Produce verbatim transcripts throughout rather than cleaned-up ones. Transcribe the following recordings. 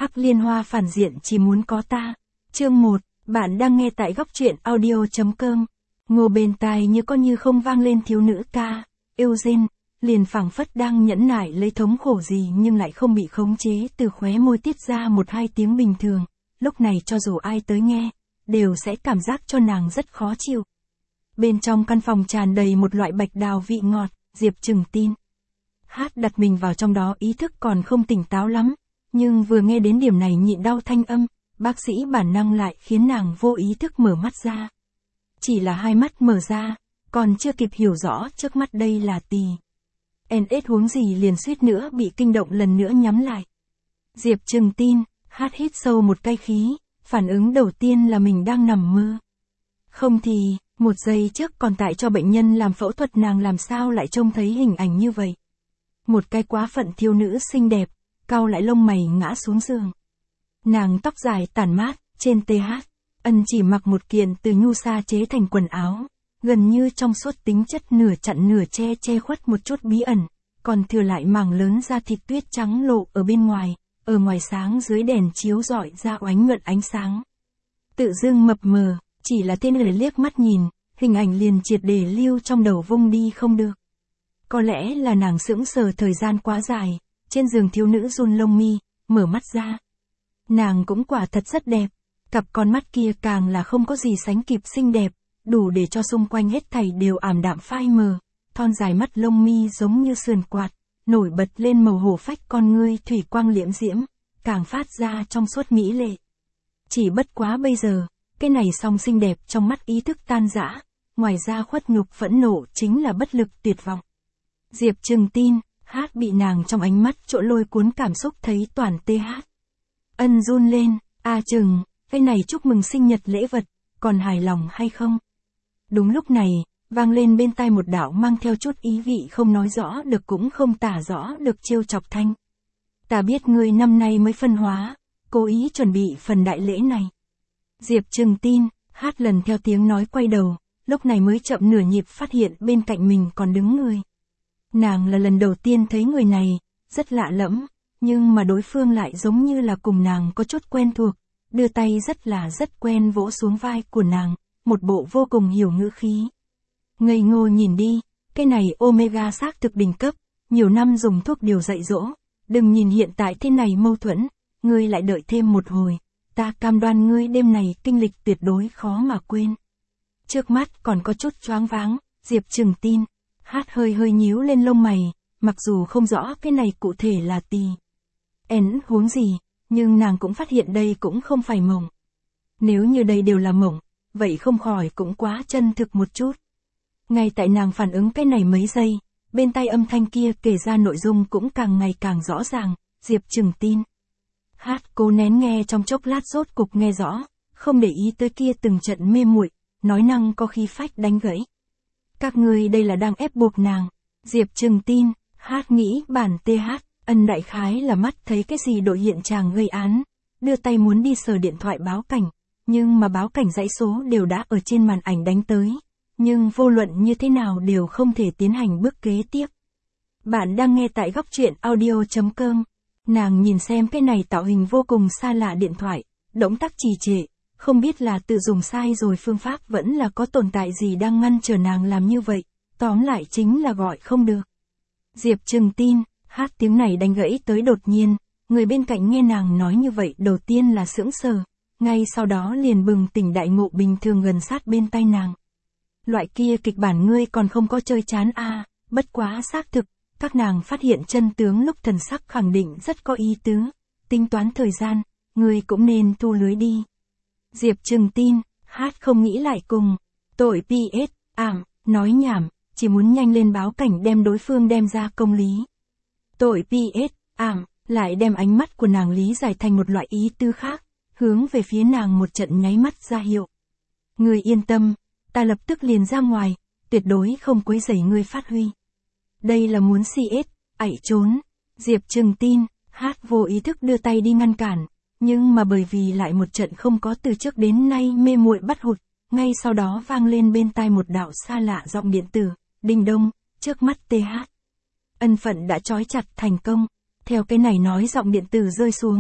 Hắc liên hoa phản diện chỉ muốn có ta. Chương một, bạn đang nghe tại góc truyện audio.com. Ngô bên tai như có như không vang lên thiếu nữ ca. Eugene, liền phảng phất đang nhẫn nại lấy thống khổ gì nhưng lại không bị khống chế từ khóe môi tiết ra một hai tiếng bình thường. Lúc này cho dù ai tới nghe, đều sẽ cảm giác cho nàng rất khó chịu. Bên trong căn phòng tràn đầy một loại bạch đào vị ngọt, Diệp Trừng tin. Hát đặt mình vào trong đó, ý thức còn không tỉnh táo lắm, nhưng vừa nghe đến điểm này nhịn đau thanh âm, bác sĩ bản năng lại khiến nàng vô ý thức mở mắt ra. Chỉ là hai mắt mở ra, còn chưa kịp hiểu rõ trước mắt đây là tỳ. en ét huống gì liền suýt nữa bị kinh động lần nữa nhắm lại. Diệp Trừng tin, Hát hít sâu một cái khí, phản ứng đầu tiên là mình đang nằm mơ. Không thì, một giây trước còn tại cho bệnh nhân làm phẫu thuật nàng làm sao lại trông thấy hình ảnh như vậy. Một cái quá phận thiếu nữ xinh đẹp, cau lại lông mày ngã xuống giường. Nàng tóc dài tản mát, trên tê hát, ân chỉ mặc một kiện từ nhu sa chế thành quần áo, gần như trong suốt tính chất nửa chặn nửa che che khuất một chút bí ẩn, còn thừa lại mảng lớn da thịt tuyết trắng lộ ở bên ngoài, ở ngoài sáng dưới đèn chiếu rọi ra oánh nhuận ánh sáng. Tự dưng mập mờ, chỉ là tên người liếc mắt nhìn, hình ảnh liền triệt để lưu trong đầu vung đi không được. Có lẽ là nàng sững sờ thời gian quá dài, trên giường thiếu nữ run lông mi, mở mắt ra. Nàng cũng quả thật rất đẹp, cặp con mắt kia càng là không có gì sánh kịp xinh đẹp, đủ để cho xung quanh hết thảy đều ảm đạm phai mờ, thon dài mắt lông mi giống như sườn quạt, nổi bật lên màu hổ phách con ngươi thủy quang liễm diễm, càng phát ra trong suốt mỹ lệ. Chỉ bất quá bây giờ, cái này song xinh đẹp trong mắt ý thức tan rã, ngoài ra khuất nhục phẫn nộ chính là bất lực tuyệt vọng. Diệp Trừng tin, Hát bị nàng trong ánh mắt chỗ lôi cuốn cảm xúc thấy toàn tê hát. Ân run lên, a Trừng, cái này chúc mừng sinh nhật lễ vật, còn hài lòng hay không? Đúng lúc này, vang lên bên tai một đạo mang theo chút ý vị không nói rõ được cũng không tả rõ được trêu chọc thanh. Ta biết ngươi năm nay mới phân hóa, cố ý chuẩn bị phần đại lễ này. Diệp Trừng tin, Hát lần theo tiếng nói quay đầu, lúc này mới chậm nửa nhịp phát hiện bên cạnh mình còn đứng người. Nàng là lần đầu tiên thấy người này, rất lạ lẫm, nhưng mà đối phương lại giống như là cùng nàng có chút quen thuộc, đưa tay rất là rất quen vỗ xuống vai của nàng, một bộ vô cùng hiểu ngữ khí. Ngây ngô nhìn đi, cái này Omega xác thực đỉnh cấp, nhiều năm dùng thuốc điều dạy dỗ, đừng nhìn hiện tại thế này mâu thuẫn, ngươi lại đợi thêm một hồi, ta cam đoan ngươi đêm này kinh lịch tuyệt đối khó mà quên. Trước mắt còn có chút choáng váng, Diệp Trừng tin. Hát hơi hơi nhíu lên lông mày, mặc dù không rõ cái này cụ thể là tỳ. En huống gì, nhưng nàng cũng phát hiện đây cũng không phải mộng. Nếu như đây đều là mộng, vậy không khỏi cũng quá chân thực một chút. Ngay tại nàng phản ứng cái này mấy giây, bên tai âm thanh kia kể ra nội dung cũng càng ngày càng rõ ràng, Diệp Trừng tin. Hát cố nén nghe trong chốc lát rốt cục nghe rõ, không để ý tới kia từng trận mê muội, nói năng có khí phách đánh gãy. Các ngươi đây là đang ép buộc nàng. Diệp Trừng tin, Hát nghĩ bản tê hát, ân đại khái là mắt thấy cái gì đội hiện chàng gây án, đưa tay muốn đi sờ điện thoại báo cảnh, nhưng mà báo cảnh dãy số đều đã ở trên màn ảnh đánh tới, nhưng vô luận như thế nào đều không thể tiến hành bước kế tiếp. Bạn đang nghe tại góc truyện audio.com, nàng nhìn xem cái này tạo hình vô cùng xa lạ điện thoại, động tác trì trệ. Không biết là tự dùng sai rồi phương pháp vẫn là có tồn tại gì đang ngăn trở nàng làm như vậy, tóm lại chính là gọi không được. Diệp Trừng tin, Hát tiếng này đánh gãy tới đột nhiên, người bên cạnh nghe nàng nói như vậy đầu tiên là sững sờ, ngay sau đó liền bừng tỉnh đại ngộ bình thường gần sát bên tai nàng. Loại kia kịch bản ngươi còn không có chơi chán à, bất quá xác thực, các nàng phát hiện chân tướng lúc thần sắc khẳng định rất có ý tứ, tính toán thời gian, ngươi cũng nên thu lưới đi. Diệp Trừng tin, Hát không nghĩ lại cùng, tội pê ét, ảm, nói nhảm, chỉ muốn nhanh lên báo cảnh đem đối phương đem ra công lý. Tội pê ét, ảm, lại đem ánh mắt của nàng lý giải thành một loại ý tư khác, hướng về phía nàng một trận nháy mắt ra hiệu. Ngươi yên tâm, ta lập tức liền ra ngoài, tuyệt đối không quấy rầy ngươi phát huy. Đây là muốn xê ét, ảy trốn. Diệp Trừng tin, Hát vô ý thức đưa tay đi ngăn cản. Nhưng mà bởi vì lại một trận không có từ trước đến nay mê muội bắt hụt, ngay sau đó vang lên bên tai một đạo xa lạ giọng điện tử, đinh đông, trước mắt tê hát. Ân phận đã trói chặt thành công, theo cái này nói giọng điện tử rơi xuống,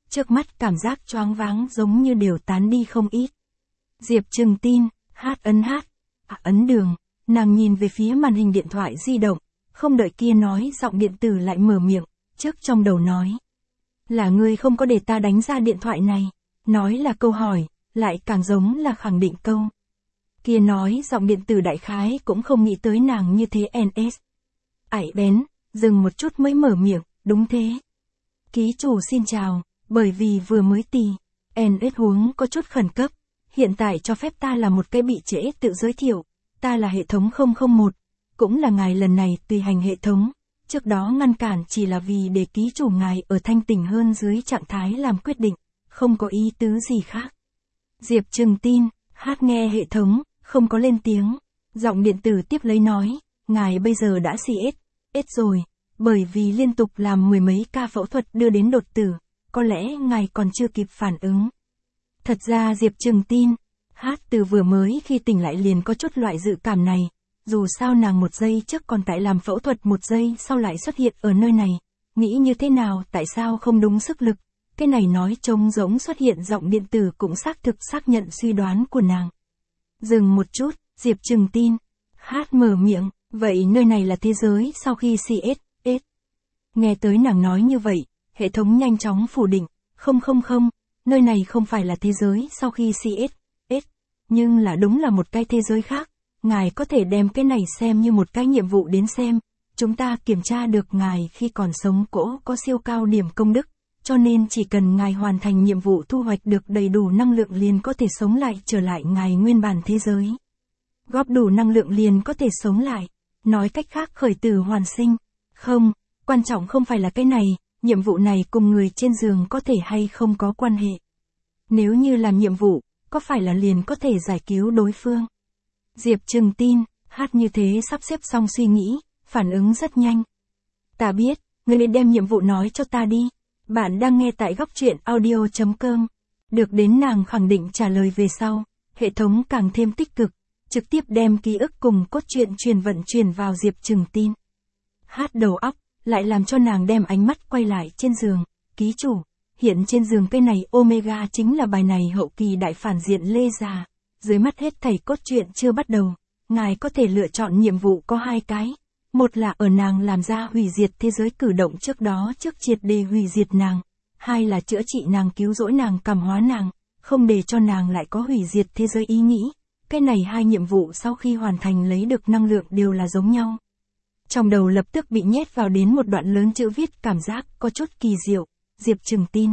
trước mắt cảm giác choáng váng giống như đều tán đi không ít. Diệp Trừng tin, hát ấn hát, à, ấn đường, nàng nhìn về phía màn hình điện thoại di động, không đợi kia nói giọng điện tử lại mở miệng, trước trong đầu nói. Là ngươi không có để ta đánh ra điện thoại này, nói là câu hỏi, lại càng giống là khẳng định câu. Kia nói giọng điện tử đại khái cũng không nghĩ tới nàng như thế en ét. Ải bén, dừng một chút mới mở miệng, đúng thế. Ký chủ xin chào, bởi vì vừa mới tì, en ét huống có chút khẩn cấp, hiện tại cho phép ta là một cái bị trễ tự giới thiệu, ta là hệ thống không không một, cũng là ngài lần này tùy hành hệ thống, trước đó ngăn cản chỉ là vì để ký chủ ngài ở thanh tỉnh hơn dưới trạng thái làm quyết định, không có ý tứ gì khác. Diệp Trừng tin, hát nghe hệ thống, không có lên tiếng, giọng điện tử tiếp lấy nói, ngài bây giờ đã xê ét, ét rồi, bởi vì liên tục làm mười mấy ca phẫu thuật đưa đến đột tử, có lẽ ngài còn chưa kịp phản ứng. Thật ra Diệp Trừng tin, hát từ vừa mới khi tỉnh lại liền có chút loại dự cảm này, dù sao nàng một giây trước còn tại làm phẫu thuật một giây sau lại xuất hiện ở nơi này, nghĩ như thế nào tại sao không đúng sức lực, cái này nói trông giống xuất hiện giọng điện tử cũng xác thực xác nhận suy đoán của nàng. Dừng một chút, Diệp Trừng tin, hát mở miệng, vậy nơi này là thế giới sau khi xê ét, ét. Nghe tới nàng nói như vậy, hệ thống nhanh chóng phủ định, không không không, nơi này không phải là thế giới sau khi xê ét, ét, nhưng là đúng là một cái thế giới khác, ngài có thể đem cái này xem như một cái nhiệm vụ đến xem, chúng ta kiểm tra được ngài khi còn sống cỗ có siêu cao điểm công đức, cho nên chỉ cần ngài hoàn thành nhiệm vụ thu hoạch được đầy đủ năng lượng liền có thể sống lại trở lại ngài nguyên bản thế giới. Góp đủ năng lượng liền có thể sống lại, nói cách khác khởi tử hoàn sinh. Không, quan trọng không phải là cái này, nhiệm vụ này cùng người trên giường có thể hay không có quan hệ. Nếu như làm nhiệm vụ, có phải là liền có thể giải cứu đối phương? Diệp Trừng tin, hát như thế sắp xếp xong suy nghĩ, phản ứng rất nhanh. Ta biết, ngươi nên đem nhiệm vụ nói cho ta đi. Bạn đang nghe tại góc truyện audio chấm com. Được đến nàng khẳng định trả lời về sau, hệ thống càng thêm tích cực, trực tiếp đem ký ức cùng cốt truyện truyền vận truyền vào Diệp Trừng tin. Hát đầu óc, lại làm cho nàng đem ánh mắt quay lại trên giường, ký chủ, hiện trên giường cây này Omega chính là bài này hậu kỳ đại phản diện Lê Già, dưới mắt hết thảy cốt truyện chưa bắt đầu, ngài có thể lựa chọn nhiệm vụ có hai cái. Một là ở nàng làm ra hủy diệt thế giới cử động trước đó trước triệt để hủy diệt nàng. Hai là chữa trị nàng cứu rỗi nàng cảm hóa nàng, không để cho nàng lại có hủy diệt thế giới ý nghĩ. Cái này hai nhiệm vụ sau khi hoàn thành lấy được năng lượng đều là giống nhau. Trong đầu lập tức bị nhét vào đến một đoạn lớn chữ viết cảm giác có chút kỳ diệu, Diệp Trừng tin.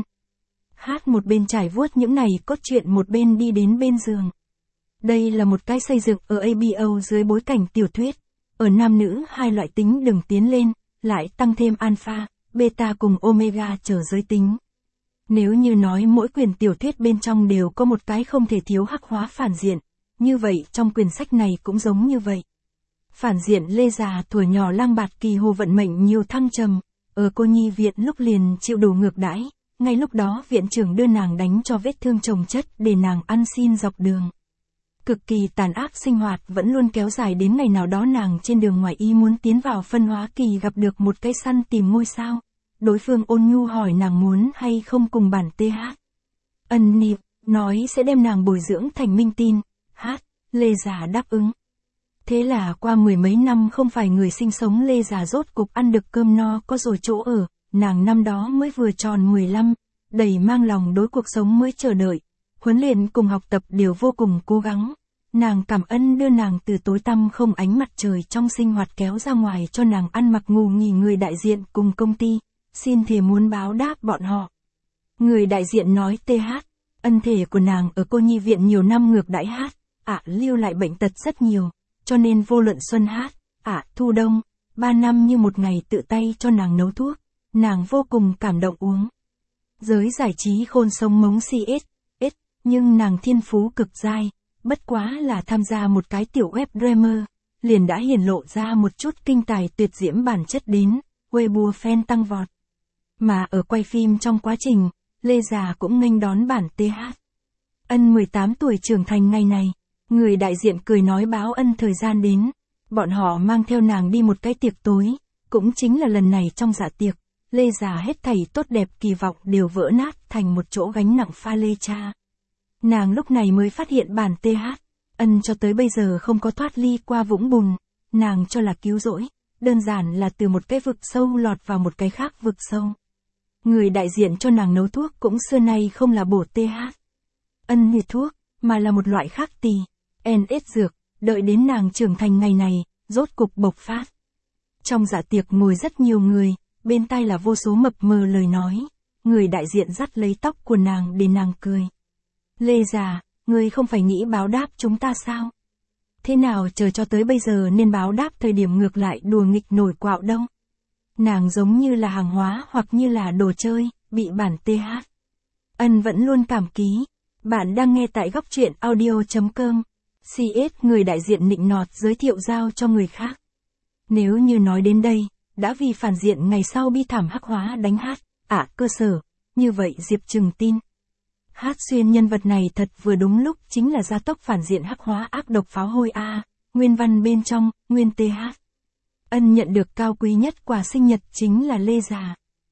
Hát một bên trải vuốt những này cốt truyện một bên đi đến bên giường. Đây là một cái xây dựng ở a bê o dưới bối cảnh tiểu thuyết. Ở nam nữ hai loại tính đường tiến lên, lại tăng thêm alpha, beta cùng omega trở giới tính. Nếu như nói mỗi quyển tiểu thuyết bên trong đều có một cái không thể thiếu hắc hóa phản diện, như vậy trong quyển sách này cũng giống như vậy. Phản diện Lê Già tuổi nhỏ lang bạt kỳ hồ vận mệnh nhiều thăng trầm, ở cô nhi viện lúc liền chịu đủ ngược đãi, ngay lúc đó viện trưởng đưa nàng đánh cho vết thương chồng chất để nàng ăn xin dọc đường. Cực kỳ tàn ác sinh hoạt vẫn luôn kéo dài đến ngày nào đó nàng trên đường ngoài ý muốn tiến vào phân hóa kỳ gặp được một cây săn tìm ngôi sao. Đối phương ôn nhu hỏi nàng muốn hay không cùng bản tê hát. Ân niệm, nói sẽ đem nàng bồi dưỡng thành minh tin, hát, Lê Già đáp ứng. Thế là qua mười mấy năm không phải người sinh sống Lê Già rốt cục ăn được cơm no có rồi chỗ ở, nàng năm đó mới vừa tròn mười lăm, đầy mang lòng đối cuộc sống mới chờ đợi. Huấn luyện cùng học tập đều vô cùng cố gắng. Nàng cảm ơn đưa nàng từ tối tăm không ánh mặt trời trong sinh hoạt kéo ra ngoài cho nàng ăn mặc ngủ nghỉ người đại diện cùng công ty, xin thề muốn báo đáp bọn họ. Người đại diện nói tê hát, ân thể của nàng ở cô nhi viện nhiều năm ngược đãi hát, ạ à, lưu lại bệnh tật rất nhiều, cho nên vô luận xuân hát, ạ à, thu đông, ba năm như một ngày tự tay cho nàng nấu thuốc, nàng vô cùng cảm động uống. Giới giải trí khôn sống mống xê ét, ét, nhưng nàng thiên phú cực dai, bất quá là tham gia một cái tiểu web drama, liền đã hiển lộ ra một chút kinh tài tuyệt diễm bản chất đến, Weibo fan tăng vọt. Mà ở quay phim trong quá trình, Lê Già cũng nghênh đón bản tê hát. Ân mười tám tuổi trưởng thành ngày này, người đại diện cười nói báo ân thời gian đến, bọn họ mang theo nàng đi một cái tiệc tối, cũng chính là lần này trong dạ tiệc, Lê già hết thảy tốt đẹp kỳ vọng đều vỡ nát thành một chỗ gánh nặng pha lê cha. Nàng lúc này mới phát hiện bản tê hát, ân cho tới bây giờ không có thoát ly qua vũng bùn, nàng cho là cứu rỗi, đơn giản là từ một cái vực sâu lọt vào một cái khác vực sâu. Người đại diện cho nàng nấu thuốc cũng xưa nay không là bổ tê hát, ân như thuốc, mà là một loại khác tì, en ết dược, đợi đến nàng trưởng thành ngày này, rốt cục bộc phát. Trong dạ tiệc ngồi rất nhiều người, bên tai là vô số mập mờ lời nói, người đại diện dắt lấy tóc của nàng để nàng cười. Lê già, ngươi không phải nghĩ báo đáp chúng ta sao? Thế nào chờ cho tới bây giờ nên báo đáp thời điểm ngược lại đùa nghịch nổi quạo đâu? Nàng giống như là hàng hóa hoặc như là đồ chơi, bị bản tê hát. Ân vẫn luôn cảm ký. Bạn đang nghe tại góc truyện audio chấm com. xê ét người đại diện nịnh nọt giới thiệu giao cho người khác. Nếu như nói đến đây, đã vì phản diện ngày sau bi thảm hắc hóa đánh hát, ả à, cơ sở, như vậy Diệp Trừng tin. Hát xuyên nhân vật này thật vừa đúng lúc chính là gia tốc phản diện hắc hóa ác độc pháo hôi A, à, nguyên văn bên trong, nguyên tê hát. Ân nhận được cao quý nhất quà sinh nhật chính là Lê già.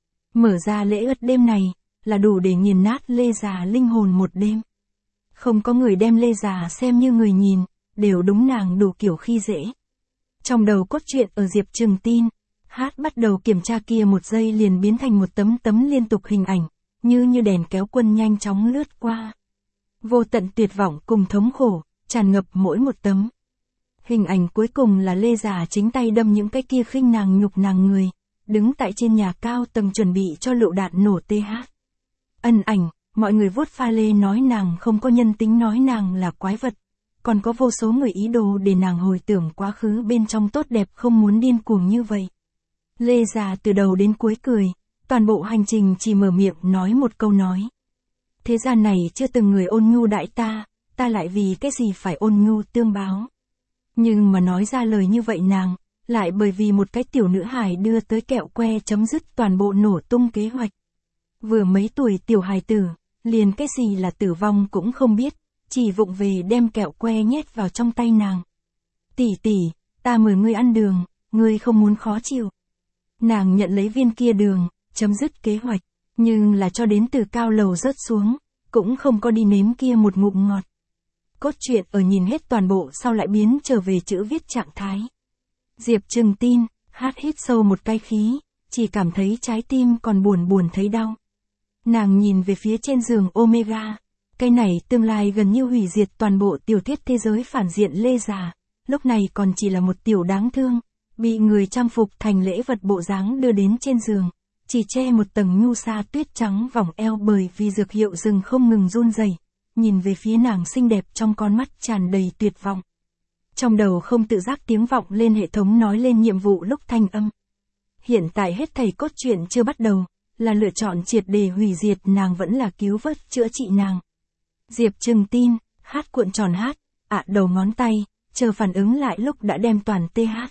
Mở ra lễ ướt đêm này, là đủ để nghiền nát Lê già linh hồn một đêm. Không có người đem Lê già xem như người nhìn, đều đúng nàng đủ kiểu khi dễ. Trong đầu cốt truyện ở Diệp Trừng tin, hát bắt đầu kiểm tra kia một giây liền biến thành một tấm tấm liên tục hình ảnh, như như đèn kéo quân nhanh chóng lướt qua. Vô tận tuyệt vọng cùng thống khổ, tràn ngập mỗi một tấm. Hình ảnh cuối cùng là Lê già chính tay đâm những cái kia khinh nàng nhục nàng người, đứng tại trên nhà cao tầng chuẩn bị cho lựu đạn nổ tê hát. Ân ảnh, mọi người vuốt pha lê nói nàng không có nhân tính, nói nàng là quái vật. Còn có vô số người ý đồ để nàng hồi tưởng quá khứ bên trong tốt đẹp không muốn điên cuồng như vậy. Lê già từ đầu đến cuối cười, toàn bộ hành trình chỉ mở miệng nói một câu nói. Thế gian này chưa từng người ôn nhu đãi ta, ta lại vì cái gì phải ôn nhu tương báo. Nhưng mà nói ra lời như vậy nàng, lại bởi vì một cái tiểu nữ hài đưa tới kẹo que chấm dứt toàn bộ nổ tung kế hoạch. Vừa mấy tuổi tiểu hài tử, liền cái gì là tử vong cũng không biết, chỉ vụng về đem kẹo que nhét vào trong tay nàng. Tỷ tỷ, ta mời ngươi ăn đường, ngươi không muốn khó chịu. Nàng nhận lấy viên kia đường, chấm dứt kế hoạch, nhưng là cho đến từ cao lầu rớt xuống, cũng không có đi nếm kia một ngụm ngọt. Cốt truyện ở nhìn hết toàn bộ sau lại biến trở về chữ viết trạng thái. Diệp Trừng tin, hát hít sâu một cái khí, chỉ cảm thấy trái tim còn buồn buồn thấy đau. Nàng nhìn về phía trên giường Omega, cái này tương lai gần như hủy diệt toàn bộ tiểu thuyết thế giới phản diện Lê già, lúc này còn chỉ là một tiểu đáng thương, bị người trang phục thành lễ vật bộ dáng đưa đến trên giường, chỉ che một tầng nhu sa tuyết trắng vòng eo bởi vì dược hiệu rừng không ngừng run rẩy, nhìn về phía nàng xinh đẹp trong con mắt tràn đầy tuyệt vọng. Trong đầu không tự giác tiếng vọng lên hệ thống nói lên nhiệm vụ lúc thanh âm. Hiện tại hết thảy cốt truyện chưa bắt đầu, là lựa chọn triệt để hủy diệt nàng vẫn là cứu vớt chữa trị nàng. Diệp Trừng tin, hát cuộn tròn hát, ạ à, đầu ngón tay, chờ phản ứng lại lúc đã đem toàn tê hát.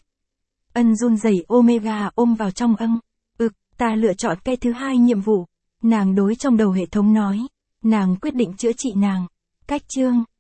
Ân run rẩy Omega ôm vào trong ân. Ực, ta lựa chọn cái thứ hai nhiệm vụ. Nàng đối trong đầu hệ thống nói. Nàng quyết định chữa trị nàng. Cách chương.